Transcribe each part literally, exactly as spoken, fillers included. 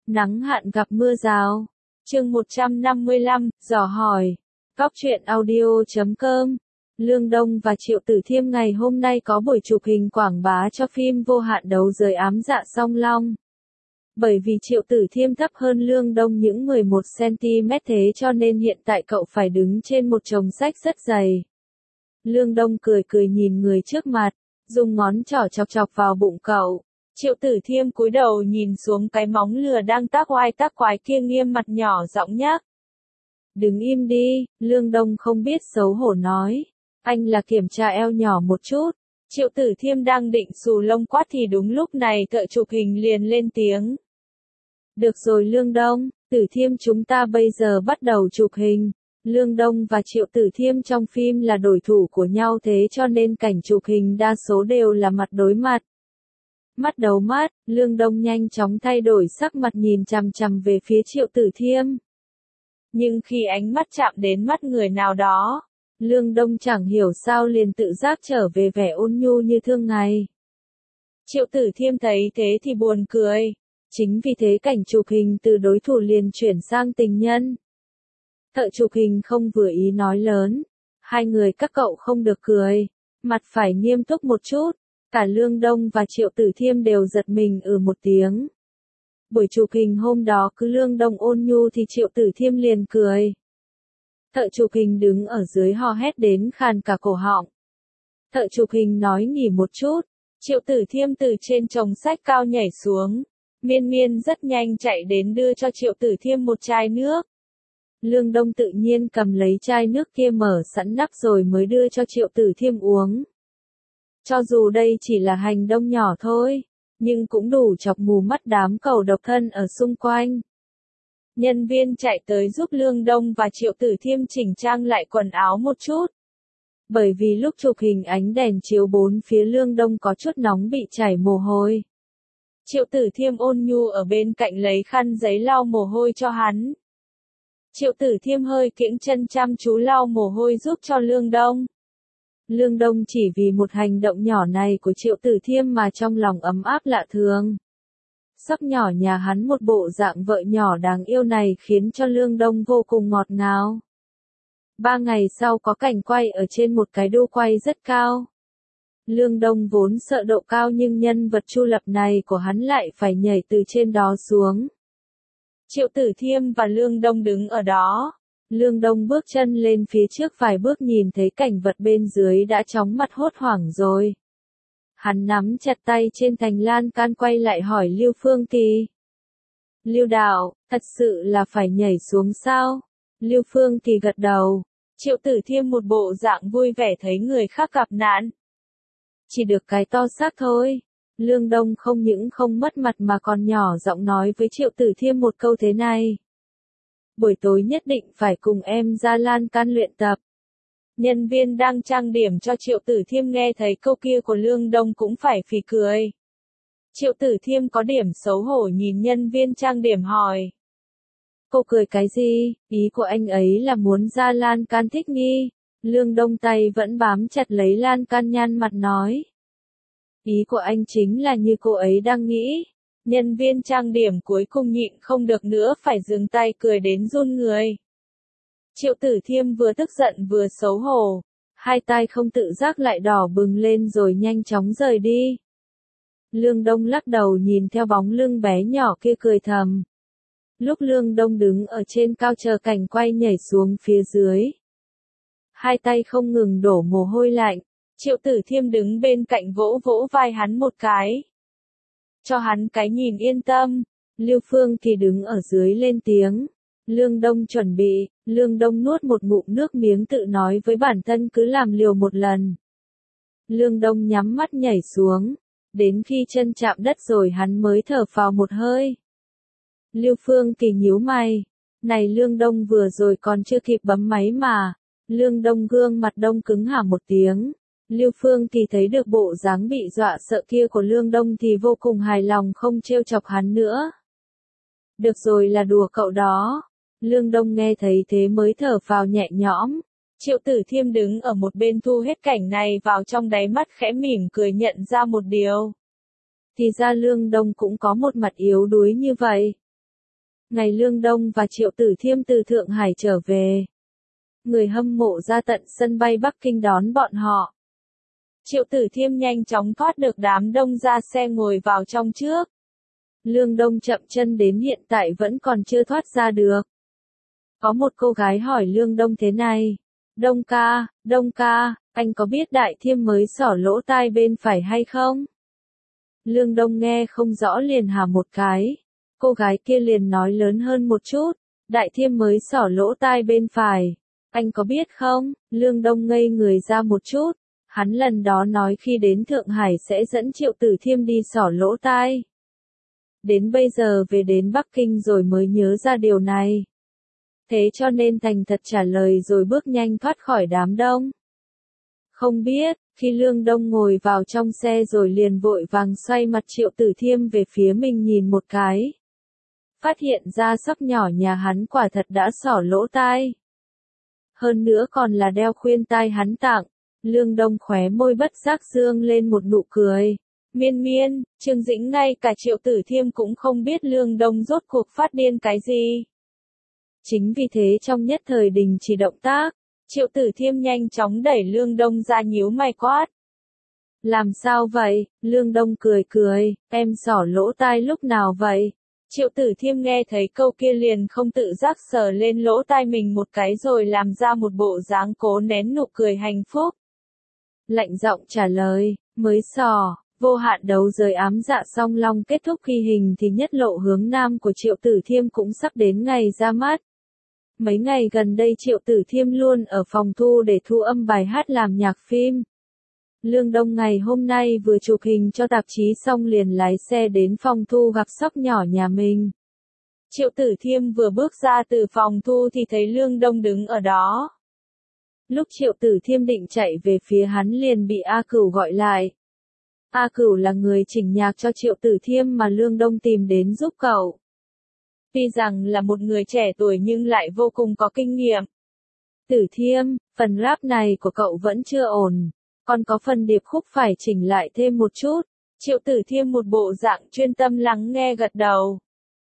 Nắng hạn gặp mưa rào. Chương một trăm năm mươi lăm, dò hỏi. Góc truyện audio chấm com. Lương Đông và Triệu Tử Thiêm ngày hôm nay có buổi chụp hình quảng bá cho phim Vô Hạn Đấu Giới Ám Dạ Song Long. Bởi vì Triệu Tử Thiêm thấp hơn Lương Đông những mười một xăng-ti-mét thế cho nên hiện tại cậu phải đứng trên một chồng sách rất dày. Lương Đông cười cười nhìn người trước mặt, dùng ngón trỏ chọc chọc vào bụng cậu. Triệu Tử Thiêm cúi đầu nhìn xuống cái móng lừa đang tác oai tác quái kia, nghiêm mặt nhỏ giọng nhắc. Đứng im đi, Lương Đông không biết xấu hổ nói. Anh là kiểm tra eo nhỏ một chút. Triệu Tử Thiêm đang định xù lông quát thì đúng lúc này thợ chụp hình liền lên tiếng. Được rồi Lương Đông, Tử Thiêm chúng ta bây giờ bắt đầu chụp hình. Lương Đông và Triệu Tử Thiêm trong phim là đối thủ của nhau thế cho nên cảnh chụp hình đa số đều là mặt đối mặt. Mắt đấu mắt, Lương Đông nhanh chóng thay đổi sắc mặt nhìn chằm chằm về phía Triệu Tử Thiêm. Nhưng khi ánh mắt chạm đến mắt người nào đó, Lương Đông chẳng hiểu sao liền tự giác trở về vẻ ôn nhu như thường ngày. Triệu Tử Thiêm thấy thế thì buồn cười. Chính vì thế cảnh chụp hình từ đối thủ liền chuyển sang tình nhân. Thợ chụp hình không vừa ý nói lớn. Hai người các cậu không được cười. Mặt phải nghiêm túc một chút. Cả Lương Đông và Triệu Tử Thiêm đều giật mình ừ một tiếng. Buổi chụp hình hôm đó cứ Lương Đông ôn nhu thì Triệu Tử Thiêm liền cười. Thợ chụp hình đứng ở dưới hò hét đến khàn cả cổ họng. Thợ chụp hình nói nghỉ một chút. Triệu Tử Thiêm từ trên chồng sách cao nhảy xuống. Miên Miên rất nhanh chạy đến đưa cho Triệu Tử Thiêm một chai nước. Lương Đông tự nhiên cầm lấy chai nước kia mở sẵn nắp rồi mới đưa cho Triệu Tử Thiêm uống. Cho dù đây chỉ là hành động nhỏ thôi, nhưng cũng đủ chọc mù mắt đám cẩu độc thân ở xung quanh. Nhân viên chạy tới giúp Lương Đông và Triệu Tử Thiêm chỉnh trang lại quần áo một chút. Bởi vì lúc chụp hình ánh đèn chiếu bốn phía Lương Đông có chút nóng bị chảy mồ hôi. Triệu Tử Thiêm ôn nhu ở bên cạnh lấy khăn giấy lau mồ hôi cho hắn. Triệu Tử Thiêm hơi kiễng chân chăm chú lau mồ hôi giúp cho Lương Đông. Lương Đông chỉ vì một hành động nhỏ này của Triệu Tử Thiêm mà trong lòng ấm áp lạ thường. Sắp nhỏ nhà hắn một bộ dạng vợ nhỏ đáng yêu này khiến cho Lương Đông vô cùng ngọt ngào. Ba ngày sau có cảnh quay ở trên một cái đu quay rất cao. Lương Đông vốn sợ độ cao nhưng nhân vật Chu Lập này của hắn lại phải nhảy từ trên đó xuống. Triệu Tử Thiêm và Lương Đông đứng ở đó. Lương Đông bước chân lên phía trước vài bước nhìn thấy cảnh vật bên dưới đã chóng mặt hốt hoảng rồi. Hắn nắm chặt tay trên thành lan can quay lại hỏi Lưu Phương Kỳ. Lưu đạo, thật sự là phải nhảy xuống sao? Lưu Phương Kỳ gật đầu. Triệu Tử Thiêm một bộ dạng vui vẻ thấy người khác gặp nạn. Chỉ được cái to xác thôi. Lương Đông không những không mất mặt mà còn nhỏ giọng nói với Triệu Tử Thiêm một câu thế này. Buổi tối nhất định phải cùng em ra lan can luyện tập. Nhân viên đang trang điểm cho Triệu Tử Thiêm nghe thấy câu kia của Lương Đông cũng phải phì cười. Triệu Tử Thiêm có điểm xấu hổ nhìn nhân viên trang điểm hỏi. Cô cười cái gì? Ý của anh ấy là muốn ra lan can thích nghi. Lương Đông tay vẫn bám chặt lấy lan can nhăn mặt nói. Ý của anh chính là như cô ấy đang nghĩ. Nhân viên trang điểm cuối cùng nhịn không được nữa phải dừng tay cười đến run người. Triệu Tử Thiêm vừa tức giận vừa xấu hổ. Hai tay không tự giác lại đỏ bừng lên rồi nhanh chóng rời đi. Lương Đông lắc đầu nhìn theo bóng lưng bé nhỏ kia cười thầm. Lúc Lương Đông đứng ở trên cao chờ cảnh quay nhảy xuống phía dưới. Hai tay không ngừng đổ mồ hôi lạnh. Triệu Tử Thiêm đứng bên cạnh vỗ vỗ vai hắn một cái. Cho hắn cái nhìn yên tâm. Lưu Phương Kỳ đứng ở dưới lên tiếng. Lương Đông chuẩn bị. Lương Đông nuốt một ngụm nước miếng tự nói với bản thân cứ làm liều một lần. Lương Đông nhắm mắt nhảy xuống. Đến khi chân chạm đất rồi hắn mới thở phào một hơi. Lưu Phương Kỳ nhíu mày. Này Lương Đông vừa rồi còn chưa kịp bấm máy mà. Lương Đông gương mặt đông cứng hả một tiếng. Lưu Phương Kỳ thấy được bộ dáng bị dọa sợ kia của Lương Đông thì vô cùng hài lòng không trêu chọc hắn nữa. Được rồi là đùa cậu đó. Lương Đông nghe thấy thế mới thở phào nhẹ nhõm. Triệu Tử Thiêm đứng ở một bên thu hết cảnh này vào trong đáy mắt khẽ mỉm cười nhận ra một điều. Thì ra Lương Đông cũng có một mặt yếu đuối như vậy. Ngày Lương Đông và Triệu Tử Thiêm từ Thượng Hải trở về. Người hâm mộ ra tận sân bay Bắc Kinh đón bọn họ. Triệu Tử Thiêm nhanh chóng thoát được đám đông ra xe ngồi vào trong trước. Lương Đông chậm chân đến hiện tại vẫn còn chưa thoát ra được. Có một cô gái hỏi Lương Đông thế này. Đông ca, Đông ca, anh có biết Đại Thiêm mới xỏ lỗ tai bên phải hay không? Lương Đông nghe không rõ liền hà một cái. Cô gái kia liền nói lớn hơn một chút. Đại Thiêm mới xỏ lỗ tai bên phải. Anh có biết không? Lương Đông ngây người ra một chút. Hắn lần đó nói khi đến Thượng Hải sẽ dẫn Triệu Tử Thiêm đi xỏ lỗ tai. Đến bây giờ về đến Bắc Kinh rồi mới nhớ ra điều này. Thế cho nên thành thật trả lời rồi bước nhanh thoát khỏi đám đông. Không biết, khi Lương Đông ngồi vào trong xe rồi liền vội vàng xoay mặt Triệu Tử Thiêm về phía mình nhìn một cái. Phát hiện ra sóc nhỏ nhà hắn quả thật đã xỏ lỗ tai. Hơn nữa còn là đeo khuyên tai hắn tặng. Lương Đông khóe môi bất giác dương lên một nụ cười. Miên miên, Trương Dĩnh ngay cả Triệu Tử Thiêm cũng không biết Lương Đông rốt cuộc phát điên cái gì. Chính vì thế trong nhất thời đình chỉ động tác, Triệu Tử Thiêm nhanh chóng đẩy Lương Đông ra nhíu mày quát. Làm sao vậy? Lương Đông cười cười, em xỏ lỗ tai lúc nào vậy? Triệu Tử Thiêm nghe thấy câu kia liền không tự giác sờ lên lỗ tai mình một cái rồi làm ra một bộ dáng cố nén nụ cười hạnh phúc. Lạnh giọng trả lời, mới xỏ. Vô hạn đấu giới ám dạ song long kết thúc khi hình thì nhất lộ hướng nam của Triệu Tử Thiêm cũng sắp đến ngày ra mắt. Mấy ngày gần đây Triệu Tử Thiêm luôn ở phòng thu để thu âm bài hát làm nhạc phim. Lương Đông ngày hôm nay vừa chụp hình cho tạp chí xong liền lái xe đến phòng thu gặp sóc nhỏ nhà mình. Triệu Tử Thiêm vừa bước ra từ phòng thu thì thấy Lương Đông đứng ở đó. Lúc Triệu Tử Thiêm định chạy về phía hắn liền bị A Cửu gọi lại. A Cửu là người chỉnh nhạc cho Triệu Tử Thiêm mà Lương Đông tìm đến giúp cậu. Tuy rằng là một người trẻ tuổi nhưng lại vô cùng có kinh nghiệm. Tử Thiêm, phần rap này của cậu vẫn chưa ổn. Còn có phần điệp khúc phải chỉnh lại thêm một chút. Triệu Tử Thiêm một bộ dạng chuyên tâm lắng nghe gật đầu.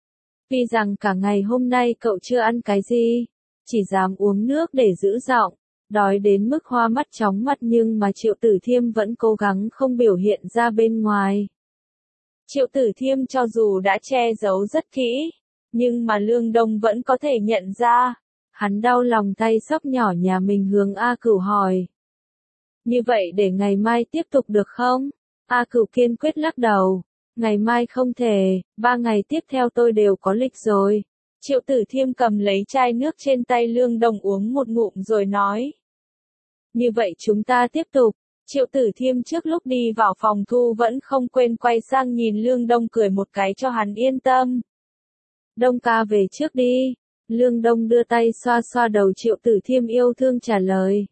Tuy rằng cả ngày hôm nay cậu chưa ăn cái gì, chỉ dám uống nước để giữ giọng. Đói đến mức hoa mắt chóng mặt nhưng mà Triệu Tử Thiêm vẫn cố gắng không biểu hiện ra bên ngoài. Triệu Tử Thiêm cho dù đã che giấu rất kỹ, nhưng mà Lương Đông vẫn có thể nhận ra. Hắn đau lòng tay sóc nhỏ nhà mình hướng A Cửu hỏi. Như vậy để ngày mai tiếp tục được không? A Cửu kiên quyết lắc đầu. Ngày mai không thể, ba ngày tiếp theo tôi đều có lịch rồi. Triệu Tử Thiêm cầm lấy chai nước trên tay Lương Đông uống một ngụm rồi nói. Như vậy chúng ta tiếp tục. Triệu Tử Thiêm trước lúc đi vào phòng thu vẫn không quên quay sang nhìn Lương Đông cười một cái cho hắn yên tâm. Đông ca về trước đi. Lương Đông đưa tay xoa xoa đầu Triệu Tử Thiêm yêu thương trả lời.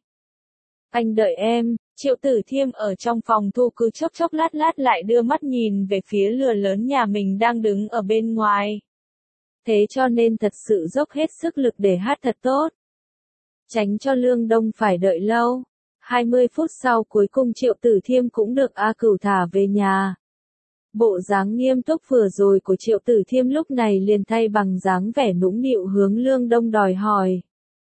Anh đợi em. Triệu Tử Thiêm ở trong phòng thu cứ chốc chốc lát lát lại đưa mắt nhìn về phía lừa lớn nhà mình đang đứng ở bên ngoài. Thế cho nên thật sự dốc hết sức lực để hát thật tốt. Tránh cho Lương Đông phải đợi lâu. hai mươi phút sau cuối cùng Triệu Tử Thiêm cũng được A Cửu thả về nhà. Bộ dáng nghiêm túc vừa rồi của Triệu Tử Thiêm lúc này liền thay bằng dáng vẻ nũng nịu hướng Lương Đông đòi hỏi.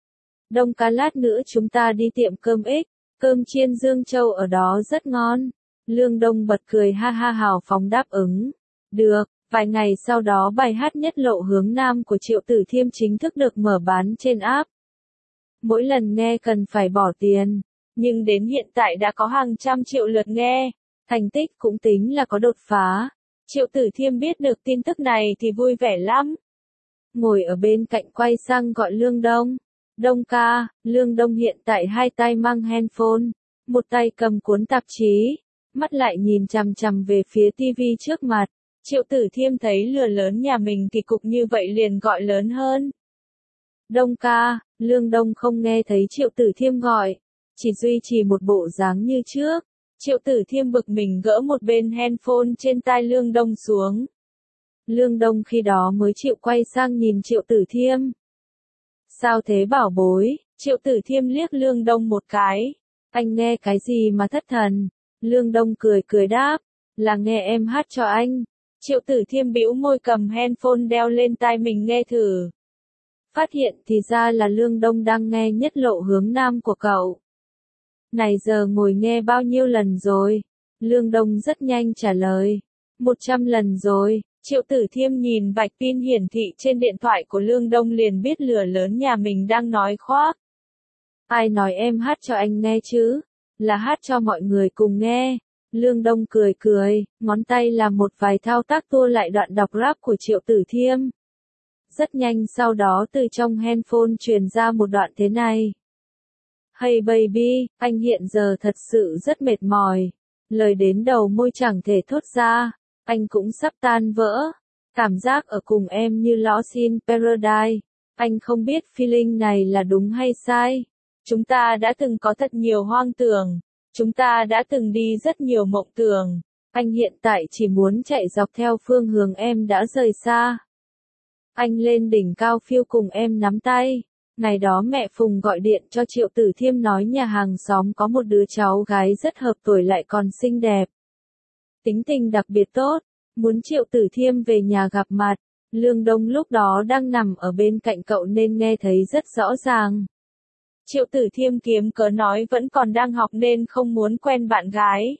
Đông ca lát nữa chúng ta đi tiệm cơm ích, cơm chiên Dương Châu ở đó rất ngon. Lương Đông bật cười ha ha hào phóng đáp ứng. Được, vài ngày sau đó bài hát nhất lộ hướng nam của Triệu Tử Thiêm chính thức được mở bán trên app. Mỗi lần nghe cần phải bỏ tiền, nhưng đến hiện tại đã có hàng trăm triệu lượt nghe, thành tích cũng tính là có đột phá. Triệu Tử Thiêm biết được tin tức này thì vui vẻ lắm. Ngồi ở bên cạnh quay sang gọi Lương Đông. Đông ca, Lương Đông hiện tại hai tay mang handphone, một tay cầm cuốn tạp chí, mắt lại nhìn chằm chằm về phía tivi trước mặt. Triệu Tử Thiêm thấy lừa lớn nhà mình kỳ cục như vậy liền gọi lớn hơn. Đông ca, Lương Đông không nghe thấy Triệu Tử Thiêm gọi, chỉ duy trì một bộ dáng như trước. Triệu Tử Thiêm bực mình gỡ một bên handphone trên tai Lương Đông xuống. Lương Đông khi đó mới chịu quay sang nhìn Triệu Tử Thiêm. Sao thế bảo bối? Triệu Tử Thiêm liếc Lương Đông một cái. Anh nghe cái gì mà thất thần? Lương Đông cười cười đáp. Là nghe em hát cho anh. Triệu Tử Thiêm bĩu môi cầm handphone đeo lên tai mình nghe thử. Phát hiện thì ra là Lương Đông đang nghe nhất lộ hướng nam của cậu. Này giờ ngồi nghe bao nhiêu lần rồi? Lương Đông rất nhanh trả lời. Một trăm lần rồi. Triệu Tử Thiêm nhìn vạch pin hiển thị trên điện thoại của Lương Đông liền biết lửa lớn nhà mình đang nói khoác. Ai nói em hát cho anh nghe chứ? Là hát cho mọi người cùng nghe. Lương Đông cười cười, ngón tay làm một vài thao tác tua lại đoạn đọc rap của Triệu Tử Thiêm. Rất nhanh sau đó từ trong handphone truyền ra một đoạn thế này. Hey baby, anh hiện giờ thật sự rất mệt mỏi. Lời đến đầu môi chẳng thể thốt ra. Anh cũng sắp tan vỡ. Cảm giác ở cùng em như Lost in Paradise. Anh không biết feeling này là đúng hay sai. Chúng ta đã từng có thật nhiều hoang tưởng. Chúng ta đã từng đi rất nhiều mộng tưởng. Anh hiện tại chỉ muốn chạy dọc theo phương hướng em đã rời xa. Anh lên đỉnh cao phiêu cùng em nắm tay. Ngày đó mẹ Phùng gọi điện cho Triệu Tử Thiêm nói nhà hàng xóm có một đứa cháu gái rất hợp tuổi lại còn xinh đẹp. Tính tình đặc biệt tốt, muốn Triệu Tử Thiêm về nhà gặp mặt. Lương Đông lúc đó đang nằm ở bên cạnh cậu nên nghe thấy rất rõ ràng. Triệu Tử Thiêm kiếm cớ nói vẫn còn đang học nên không muốn quen bạn gái.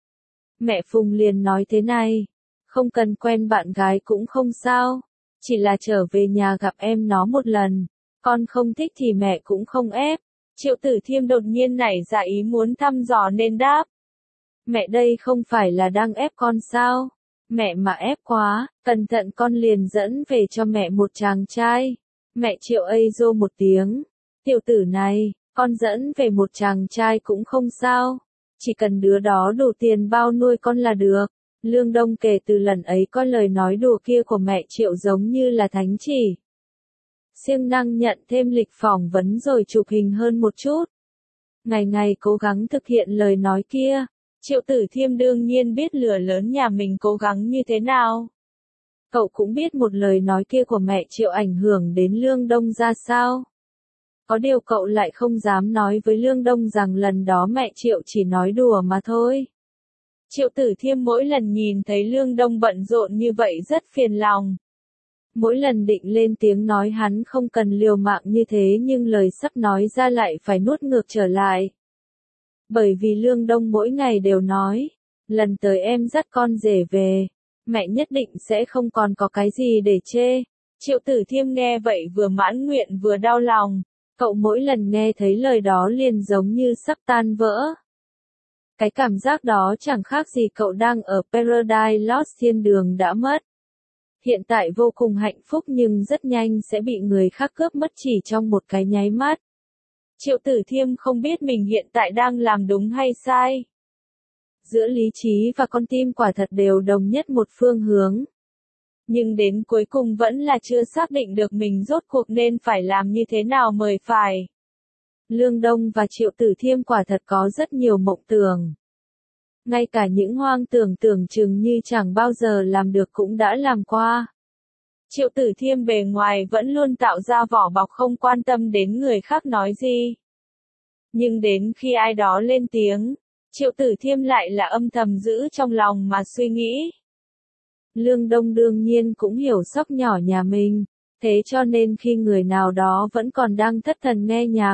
Mẹ Phùng liền nói thế này, không cần quen bạn gái cũng không sao, chỉ là trở về nhà gặp em nó một lần, con không thích thì mẹ cũng không ép. Triệu Tử Thiêm đột nhiên nảy ra ý muốn thăm dò nên đáp. Mẹ đây không phải là đang ép con sao? Mẹ mà ép quá, cẩn thận con liền dẫn về cho mẹ một chàng trai. Mẹ Triệu ây rô một tiếng. Tiểu tử này, con dẫn về một chàng trai cũng không sao. Chỉ cần đứa đó đủ tiền bao nuôi con là được. Lương Đông kể từ lần ấy coi lời nói đùa kia của mẹ Triệu giống như là thánh chỉ. Siêng năng nhận thêm lịch phỏng vấn rồi chụp hình hơn một chút. Ngày ngày cố gắng thực hiện lời nói kia. Triệu Tử Thiêm đương nhiên biết lửa lớn nhà mình cố gắng như thế nào. Cậu cũng biết một lời nói kia của mẹ Triệu ảnh hưởng đến Lương Đông ra sao. Có điều cậu lại không dám nói với Lương Đông rằng lần đó mẹ Triệu chỉ nói đùa mà thôi. Triệu Tử Thiêm mỗi lần nhìn thấy Lương Đông bận rộn như vậy rất phiền lòng. Mỗi lần định lên tiếng nói hắn không cần liều mạng như thế nhưng lời sắp nói ra lại phải nuốt ngược trở lại. Bởi vì Lương Đông mỗi ngày đều nói, lần tới em dắt con rể về, mẹ nhất định sẽ không còn có cái gì để chê. Triệu Tử Thiêm nghe vậy vừa mãn nguyện vừa đau lòng, cậu mỗi lần nghe thấy lời đó liền giống như sắp tan vỡ. Cái cảm giác đó chẳng khác gì cậu đang ở Paradise Lost thiên đường đã mất. Hiện tại vô cùng hạnh phúc nhưng rất nhanh sẽ bị người khác cướp mất chỉ trong một cái nháy mắt. Triệu Tử Thiêm không biết mình hiện tại đang làm đúng hay sai. Giữa lý trí và con tim quả thật đều đồng nhất một phương hướng. Nhưng đến cuối cùng vẫn là chưa xác định được mình rốt cuộc nên phải làm như thế nào mới phải. Lương Đông và Triệu Tử Thiêm quả thật có rất nhiều mộng tưởng. Ngay cả những hoang tưởng tưởng chừng như chẳng bao giờ làm được cũng đã làm qua. Triệu Tử Thiêm bề ngoài vẫn luôn tạo ra vỏ bọc không quan tâm đến người khác nói gì. Nhưng đến khi ai đó lên tiếng, Triệu Tử Thiêm lại là âm thầm giữ trong lòng mà suy nghĩ. Lương Đông đương nhiên cũng hiểu sóc nhỏ nhà mình, thế cho nên khi người nào đó vẫn còn đang thất thần nghe nhạc,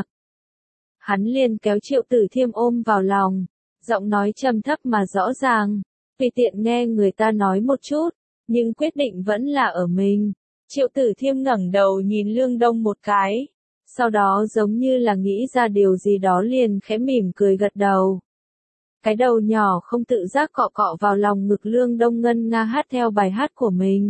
hắn liền kéo Triệu Tử Thiêm ôm vào lòng, giọng nói trầm thấp mà rõ ràng, vì tiện nghe người ta nói một chút, nhưng quyết định vẫn là ở mình. Triệu Tử Thiêm ngẩng đầu nhìn Lương Đông một cái, sau đó giống như là nghĩ ra điều gì đó liền khẽ mỉm cười gật đầu. Cái đầu nhỏ không tự giác cọ cọ vào lòng ngực Lương Đông ngân nga hát theo bài hát của mình.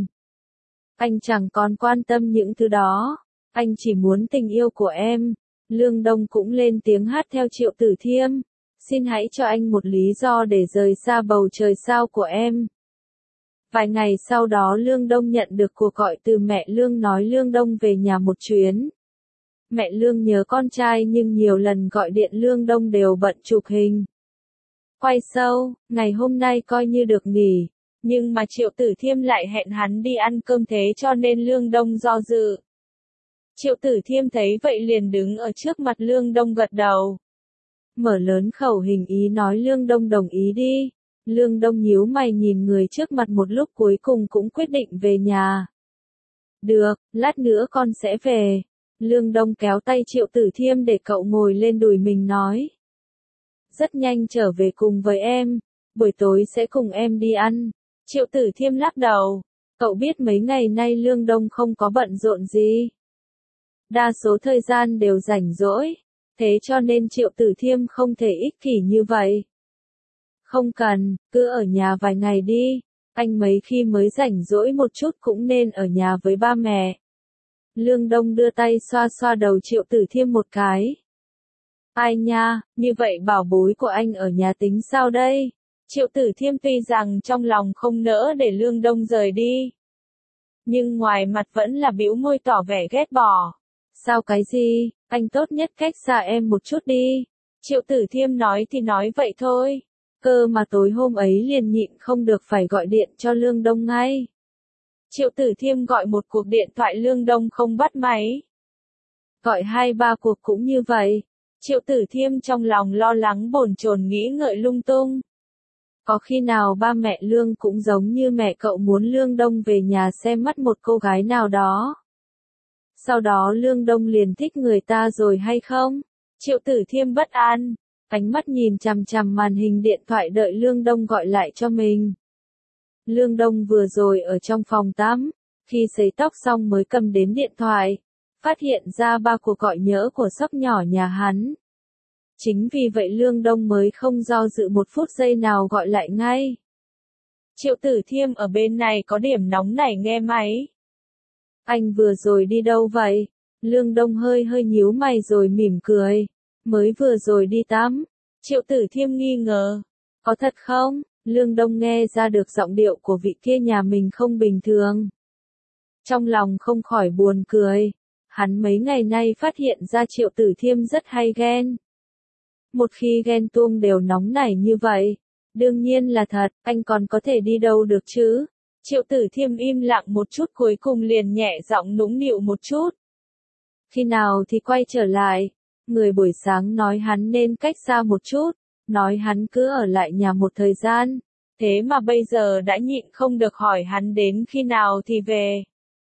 Anh chẳng còn quan tâm những thứ đó, anh chỉ muốn tình yêu của em. Lương Đông cũng lên tiếng hát theo Triệu Tử Thiêm. Xin hãy cho anh một lý do để rời xa bầu trời sao của em. Vài ngày sau đó Lương Đông nhận được cuộc gọi từ mẹ Lương nói Lương Đông về nhà một chuyến. Mẹ Lương nhớ con trai nhưng nhiều lần gọi điện Lương Đông đều bận chụp hình. Quay show, ngày hôm nay coi như được nghỉ, nhưng mà Triệu Tử Thiêm lại hẹn hắn đi ăn cơm thế cho nên Lương Đông do dự. Triệu Tử Thiêm thấy vậy liền đứng ở trước mặt Lương Đông gật đầu. Mở lớn khẩu hình ý nói Lương Đông đồng ý đi. Lương Đông nhíu mày nhìn người trước mặt một lúc cuối cùng cũng quyết định về nhà. Được, lát nữa con sẽ về. Lương Đông kéo tay Triệu Tử Thiêm để cậu ngồi lên đùi mình nói. Rất nhanh trở về cùng với em, buổi tối sẽ cùng em đi ăn. Triệu Tử Thiêm lắc đầu, cậu biết mấy ngày nay Lương Đông không có bận rộn gì. Đa số thời gian đều rảnh rỗi, thế cho nên Triệu Tử Thiêm không thể ích kỷ như vậy. Không cần, cứ ở nhà vài ngày đi, anh mấy khi mới rảnh rỗi một chút cũng nên ở nhà với ba mẹ. Lương Đông đưa tay xoa xoa đầu Triệu Tử Thiêm một cái. Ai nha, như vậy bảo bối của anh ở nhà tính sao đây? Triệu Tử Thiêm tuy rằng trong lòng không nỡ để Lương Đông rời đi, nhưng ngoài mặt vẫn là bĩu môi tỏ vẻ ghét bỏ. Sao cái gì, anh tốt nhất cách xa em một chút đi. Triệu Tử Thiêm nói thì nói vậy thôi, cơ mà tối hôm ấy liền nhịn không được phải gọi điện cho Lương Đông ngay. Triệu Tử Thiêm gọi một cuộc điện thoại Lương Đông không bắt máy. Gọi hai ba cuộc cũng như vậy. Triệu Tử Thiêm trong lòng lo lắng bồn chồn nghĩ ngợi lung tung. Có khi nào ba mẹ Lương cũng giống như mẹ cậu muốn Lương Đông về nhà xem mắt một cô gái nào đó? Sau đó Lương Đông liền thích người ta rồi hay không? Triệu Tử Thiêm bất an, ánh mắt nhìn chằm chằm màn hình điện thoại đợi Lương Đông gọi lại cho mình. Lương Đông vừa rồi ở trong phòng tắm, khi sấy tóc xong mới cầm đến điện thoại, phát hiện ra ba cuộc gọi nhỡ của sóc nhỏ nhà hắn. Chính vì vậy Lương Đông mới không do dự một phút giây nào gọi lại ngay. Triệu Tử Thiêm ở bên này có điểm nóng nảy nghe máy. Anh vừa rồi đi đâu vậy? Lương Đông hơi hơi nhíu mày rồi mỉm cười. Mới vừa rồi đi tắm. Triệu Tử Thiêm nghi ngờ. Có thật không? Lương Đông nghe ra được giọng điệu của vị kia nhà mình không bình thường. Trong lòng không khỏi buồn cười. Hắn mấy ngày nay phát hiện ra Triệu Tử Thiêm rất hay ghen. Một khi ghen tuông đều nóng nảy như vậy. Đương nhiên là thật, anh còn có thể đi đâu được chứ? Triệu Tử Thiêm im lặng một chút cuối cùng liền nhẹ giọng nũng nịu một chút. Khi nào thì quay trở lại? Người buổi sáng nói hắn nên cách xa một chút, nói hắn cứ ở lại nhà một thời gian. Thế mà bây giờ đã nhịn không được hỏi hắn đến khi nào thì về.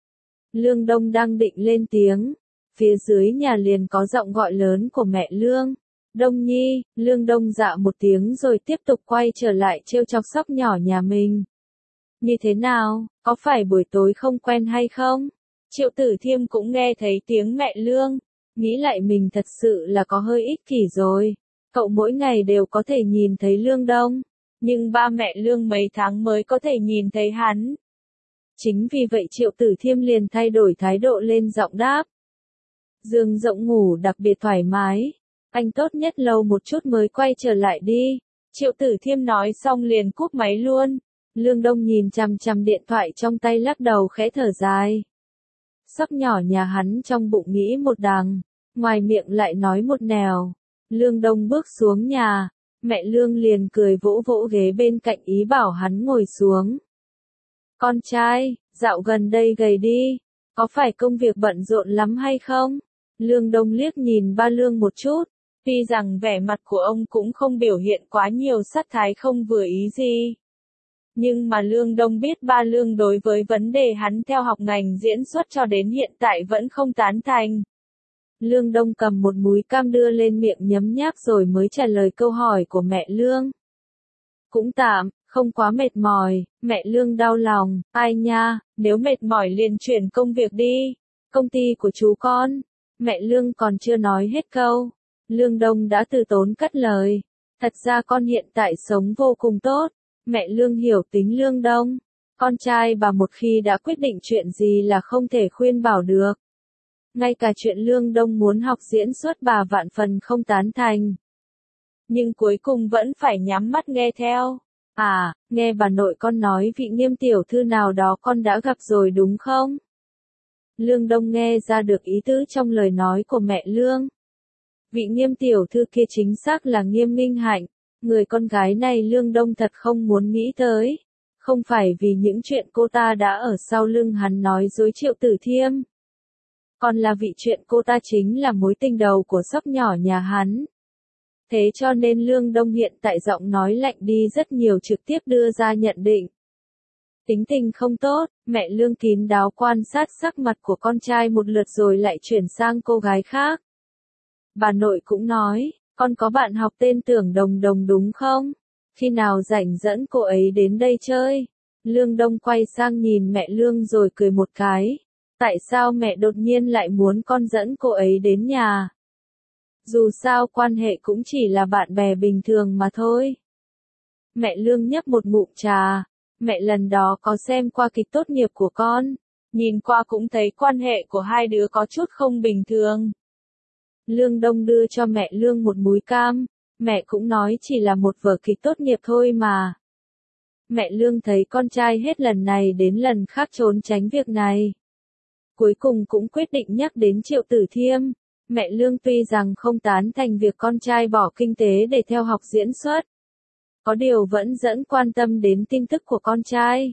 Lương Đông đang định lên tiếng. Phía dưới nhà liền có giọng gọi lớn của mẹ Lương. Đông Nhi, Lương Đông dạ một tiếng rồi tiếp tục quay trở lại trêu chọc sóc nhỏ nhà mình. Như thế nào, có phải buổi tối không quen hay không? Triệu Tử Thiêm cũng nghe thấy tiếng mẹ Lương, nghĩ lại mình thật sự là có hơi ích kỷ rồi. Cậu mỗi ngày đều có thể nhìn thấy Lương Đông, nhưng ba mẹ Lương mấy tháng mới có thể nhìn thấy hắn. Chính vì vậy Triệu Tử Thiêm liền thay đổi thái độ lên giọng đáp. Giường rộng ngủ đặc biệt thoải mái, anh tốt nhất lâu một chút mới quay trở lại đi. Triệu Tử Thiêm nói xong liền cúp máy luôn. Lương Đông nhìn chằm chằm điện thoại trong tay lắc đầu khẽ thở dài. Sóc nhỏ nhà hắn trong bụng nghĩ một đằng, ngoài miệng lại nói một nẻo. Lương Đông bước xuống nhà, mẹ Lương liền cười vỗ vỗ ghế bên cạnh ý bảo hắn ngồi xuống. Con trai, dạo gần đây gầy đi, có phải công việc bận rộn lắm hay không? Lương Đông liếc nhìn ba Lương một chút, tuy rằng vẻ mặt của ông cũng không biểu hiện quá nhiều sắc thái không vừa ý gì. Nhưng mà Lương Đông biết ba Lương đối với vấn đề hắn theo học ngành diễn xuất cho đến hiện tại vẫn không tán thành. Lương Đông cầm một múi cam đưa lên miệng nhấm nháp rồi mới trả lời câu hỏi của mẹ Lương. Cũng tạm, không quá mệt mỏi, mẹ Lương đau lòng, ai nha, nếu mệt mỏi liền chuyển công việc đi, công ty của chú con. Mẹ Lương còn chưa nói hết câu, Lương Đông đã từ tốn cất lời. Thật ra con hiện tại sống vô cùng tốt. Mẹ Lương hiểu tính Lương Đông. Con trai bà một khi đã quyết định chuyện gì là không thể khuyên bảo được. Ngay cả chuyện Lương Đông muốn học diễn xuất bà vạn phần không tán thành. Nhưng cuối cùng vẫn phải nhắm mắt nghe theo. À, nghe bà nội con nói vị Nghiêm tiểu thư nào đó con đã gặp rồi đúng không? Lương Đông nghe ra được ý tứ trong lời nói của mẹ Lương. Vị Nghiêm tiểu thư kia chính xác là Nghiêm Minh Hạnh. Người con gái này Lương Đông thật không muốn nghĩ tới. Không phải vì những chuyện cô ta đã ở sau lưng hắn nói dối Triệu Tử Thiêm. Còn là vì chuyện cô ta chính là mối tình đầu của sóc nhỏ nhà hắn. Thế cho nên Lương Đông hiện tại giọng nói lạnh đi rất nhiều, trực tiếp đưa ra nhận định. Tính tình không tốt, mẹ Lương kín đáo quan sát sắc mặt của con trai một lượt rồi lại chuyển sang cô gái khác. Bà nội cũng nói, con có bạn học tên Tưởng Đồng Đồng đúng không? Khi nào rảnh dẫn cô ấy đến đây chơi? Lương Đông quay sang nhìn mẹ Lương rồi cười một cái. Tại sao mẹ đột nhiên lại muốn con dẫn cô ấy đến nhà? Dù sao quan hệ cũng chỉ là bạn bè bình thường mà thôi. Mẹ Lương nhấp một ngụm trà. Mẹ lần đó có xem qua kịch tốt nghiệp của con. Nhìn qua cũng thấy quan hệ của hai đứa có chút không bình thường. Lương Đông đưa cho mẹ Lương một múi cam. Mẹ cũng nói chỉ là một vở kịch tốt nghiệp thôi mà. Mẹ Lương thấy con trai hết lần này đến lần khác trốn tránh việc này. Cuối cùng cũng quyết định nhắc đến Triệu Tử Thiêm. Mẹ Lương tuy rằng không tán thành việc con trai bỏ kinh tế để theo học diễn xuất. Có điều vẫn dẫn quan tâm đến tin tức của con trai.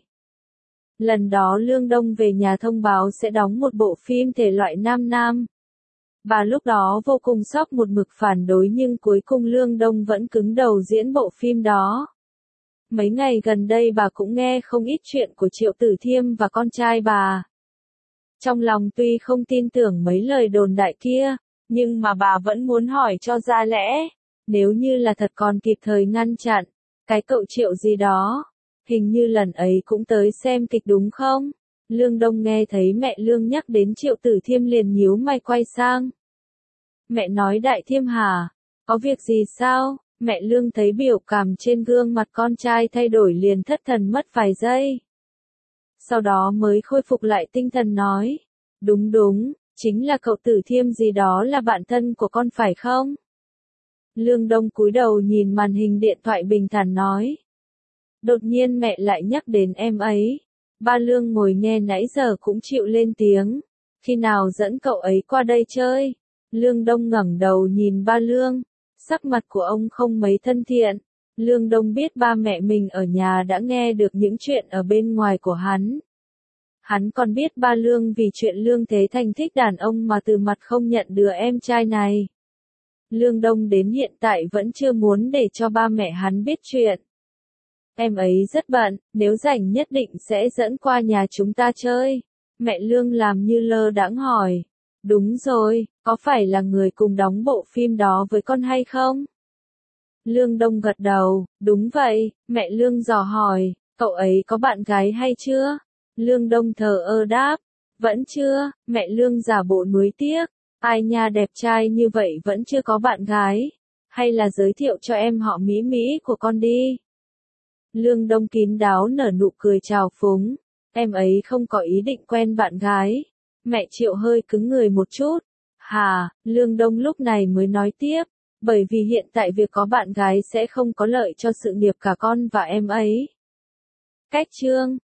Lần đó Lương Đông về nhà thông báo sẽ đóng một bộ phim thể loại nam nam. Bà lúc đó vô cùng sốc, một mực phản đối, nhưng cuối cùng Lương Đông vẫn cứng đầu diễn bộ phim đó. Mấy ngày gần đây bà cũng nghe không ít chuyện của Triệu Tử Thiêm và con trai bà. Trong lòng tuy không tin tưởng mấy lời đồn đại kia, nhưng mà bà vẫn muốn hỏi cho ra lẽ. Nếu như là thật còn kịp thời ngăn chặn. Cái cậu Triệu gì đó, hình như lần ấy cũng tới xem kịch đúng không? Lương Đông nghe thấy mẹ Lương nhắc đến Triệu Tử Thiêm liền nhíu mày quay sang. Mẹ nói Đại Thiêm hả? Có việc gì sao? Mẹ Lương thấy biểu cảm trên gương mặt con trai thay đổi liền thất thần mất vài giây. Sau đó mới khôi phục lại tinh thần nói. Đúng đúng, chính là cậu Tử Thiêm gì đó, là bạn thân của con phải không? Lương Đông cúi đầu nhìn màn hình điện thoại bình thản nói. Đột nhiên mẹ lại nhắc đến em ấy. Ba Lương ngồi nghe nãy giờ cũng chịu lên tiếng. Khi nào dẫn cậu ấy qua đây chơi? Lương Đông ngẩng đầu nhìn ba Lương. Sắc mặt của ông không mấy thân thiện. Lương Đông biết ba mẹ mình ở nhà đã nghe được những chuyện ở bên ngoài của hắn. Hắn còn biết ba Lương vì chuyện Lương Thế Thành thích đàn ông mà từ mặt không nhận đứa em trai này. Lương Đông đến hiện tại vẫn chưa muốn để cho ba mẹ hắn biết chuyện. Em ấy rất bận, nếu rảnh nhất định sẽ dẫn qua nhà chúng ta chơi. Mẹ Lương làm như lơ đãng hỏi. Đúng rồi, có phải là người cùng đóng bộ phim đó với con hay không? Lương Đông gật đầu, đúng vậy. Mẹ Lương dò hỏi, cậu ấy có bạn gái hay chưa? Lương Đông thờ ơ đáp, vẫn chưa. Mẹ Lương giả bộ nuối tiếc. Ai nha, đẹp trai như vậy vẫn chưa có bạn gái. Hay là giới thiệu cho em họ Mỹ Mỹ của con đi. Lương Đông kín đáo nở nụ cười trào phúng. Em ấy không có ý định quen bạn gái. Mẹ Triệu hơi cứng người một chút. Hà, Lương Đông lúc này mới nói tiếp. Bởi vì hiện tại việc có bạn gái sẽ không có lợi cho sự nghiệp cả con và em ấy. Cách chương